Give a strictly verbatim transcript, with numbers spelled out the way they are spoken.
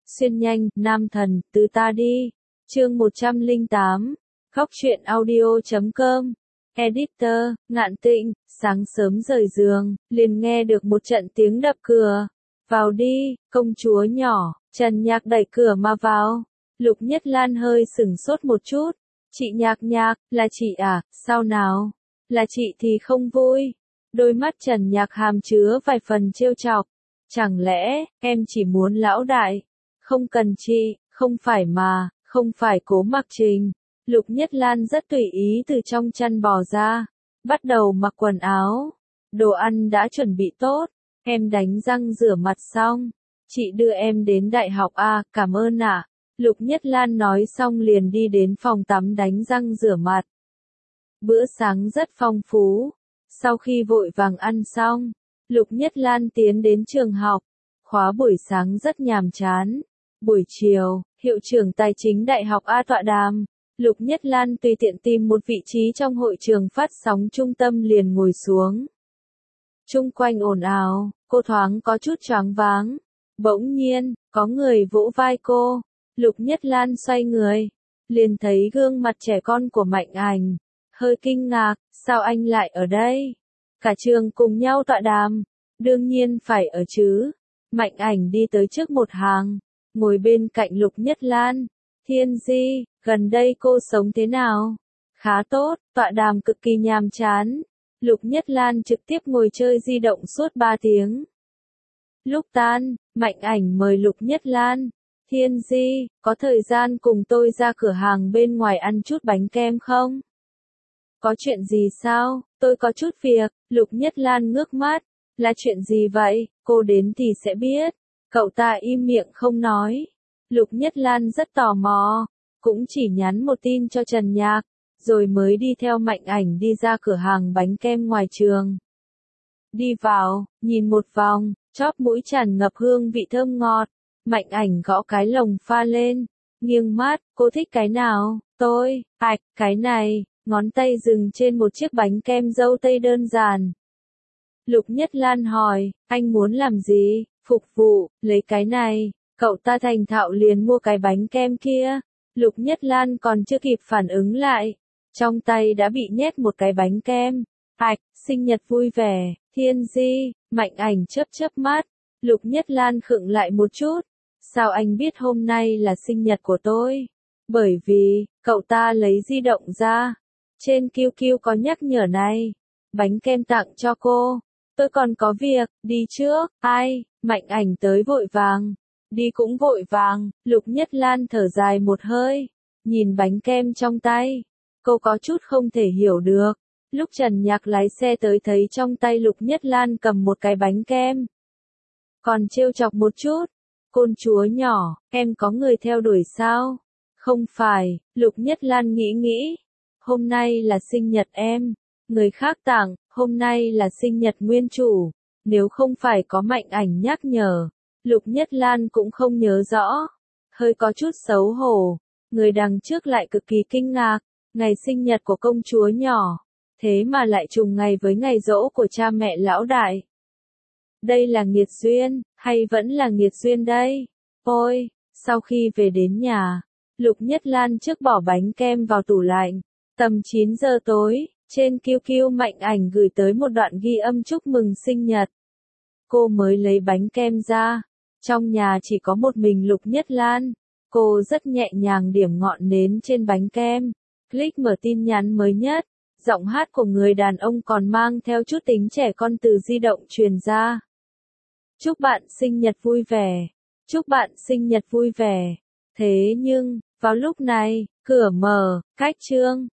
Xuyên nhanh, nam thần, từ ta đi. Chương một trăm lẻ tám. Khóc chuyện audio chấm com. Editor, Ngạn Tịnh, sáng sớm rời giường, liền nghe được một trận tiếng đập cửa. Vào đi, công chúa nhỏ. Trần Nhạc đẩy cửa mà vào. Lục Nhất Lan hơi sửng sốt một chút. Chị Nhạc Nhạc, là chị à, sao nào? Là chị thì không vui. Đôi mắt Trần Nhạc hàm chứa vài phần trêu chọc. Chẳng lẽ, em chỉ muốn lão đại? Không cần chị, không phải mà, không phải Cố Mặc Trình. Lục Nhất Lan rất tùy ý từ trong chăn bò ra. Bắt đầu mặc quần áo. Đồ ăn đã chuẩn bị tốt. Em đánh răng rửa mặt xong. Chị đưa em đến đại học à, cảm ơn ạ. Lục Nhất Lan nói xong liền đi đến phòng tắm đánh răng rửa mặt. Bữa sáng rất phong phú. Sau khi vội vàng ăn xong, Lục Nhất Lan tiến đến trường học. Khóa buổi sáng rất nhàm chán. Buổi chiều, hiệu trưởng tài chính đại học A tọa đàm. Lục Nhất Lan tùy tiện tìm một vị trí trong hội trường phát sóng trung tâm liền ngồi xuống. Chung quanh ồn ào, cô thoáng có chút choáng váng. Bỗng nhiên, có người vỗ vai cô. Lục Nhất Lan xoay người, liền thấy gương mặt trẻ con của Mạnh Ảnh. Hơi kinh ngạc, sao anh lại ở đây? Cả trường cùng nhau tọa đàm, đương nhiên phải ở chứ. Mạnh Ảnh đi tới trước một hàng, ngồi bên cạnh Lục Nhất Lan. Thiên Di, gần đây cô sống thế nào? Khá tốt, tọa đàm cực kỳ nhàm chán. Lục Nhất Lan trực tiếp ngồi chơi di động suốt ba tiếng. Lúc tan, Mạnh Ảnh mời Lục Nhất Lan. Thiên Di, có thời gian cùng tôi ra cửa hàng bên ngoài ăn chút bánh kem không? Có chuyện gì sao? Tôi có chút việc. Lục Nhất Lan ngước mắt. Là chuyện gì vậy? Cô đến thì sẽ biết. Cậu ta im miệng không nói. Lục Nhất Lan rất tò mò. Cũng chỉ nhắn một tin cho Trần Nhạc. Rồi mới đi theo Mạnh Ảnh đi ra cửa hàng bánh kem ngoài trường. Đi vào, nhìn một vòng, chóp mũi tràn ngập hương vị thơm ngọt. Mạnh Ảnh gõ cái lồng pha lên. Nghiêng mắt, cô thích cái nào? Tôi, ạch, cái này. Ngón tay dừng trên một chiếc bánh kem dâu tây đơn giản. Lục Nhất Lan hỏi, anh muốn làm gì? Phục vụ, lấy cái này. Cậu ta thành thạo liền mua cái bánh kem kia. Lục Nhất Lan còn chưa kịp phản ứng lại. Trong tay đã bị nhét một cái bánh kem. Ảch, sinh nhật vui vẻ, Thiên Di. Mạnh Ảnh chớp chớp mắt. Lục Nhất Lan khựng lại một chút. Sao anh biết hôm nay là sinh nhật của tôi? Bởi vì, cậu ta lấy di động ra. Trên Q Q có nhắc nhở này. Bánh kem tặng cho cô. Tôi còn có việc, đi trước. Ai? Mạnh Ảnh tới vội vàng. Đi cũng vội vàng. Lục Nhất Lan thở dài một hơi. Nhìn bánh kem trong tay. Cô có chút không thể hiểu được. Lúc Trần Nhạc lái xe tới thấy trong tay Lục Nhất Lan cầm một cái bánh kem. Còn trêu chọc một chút. Côn chúa nhỏ, em có người theo đuổi sao? Không phải, Lục Nhất Lan nghĩ nghĩ. Hôm nay là sinh nhật em. Người khác tặng, hôm nay là sinh nhật nguyên chủ. Nếu không phải có Mạnh Ảnh nhắc nhở, Lục Nhất Lan cũng không nhớ rõ. Hơi có chút xấu hổ. Người đằng trước lại cực kỳ kinh ngạc. Ngày sinh nhật của công chúa nhỏ. Thế mà lại trùng ngày với ngày giỗ của cha mẹ lão đại. Đây là nghiệt duyên, hay vẫn là nghiệt duyên đây? Ôi, sau khi về đến nhà, Lục Nhất Lan trước bỏ bánh kem vào tủ lạnh. Tầm chín giờ tối, trên Q Q Mạnh Ảnh gửi tới một đoạn ghi âm chúc mừng sinh nhật. Cô mới lấy bánh kem ra. Trong nhà chỉ có một mình Lục Nhất Lan. Cô rất nhẹ nhàng điểm ngọn nến trên bánh kem. Click mở tin nhắn mới nhất. Giọng hát của người đàn ông còn mang theo chút tính trẻ con từ di động truyền ra. Chúc bạn sinh nhật vui vẻ. Chúc bạn sinh nhật vui vẻ. Thế nhưng, vào lúc này, cửa mở, cách chương.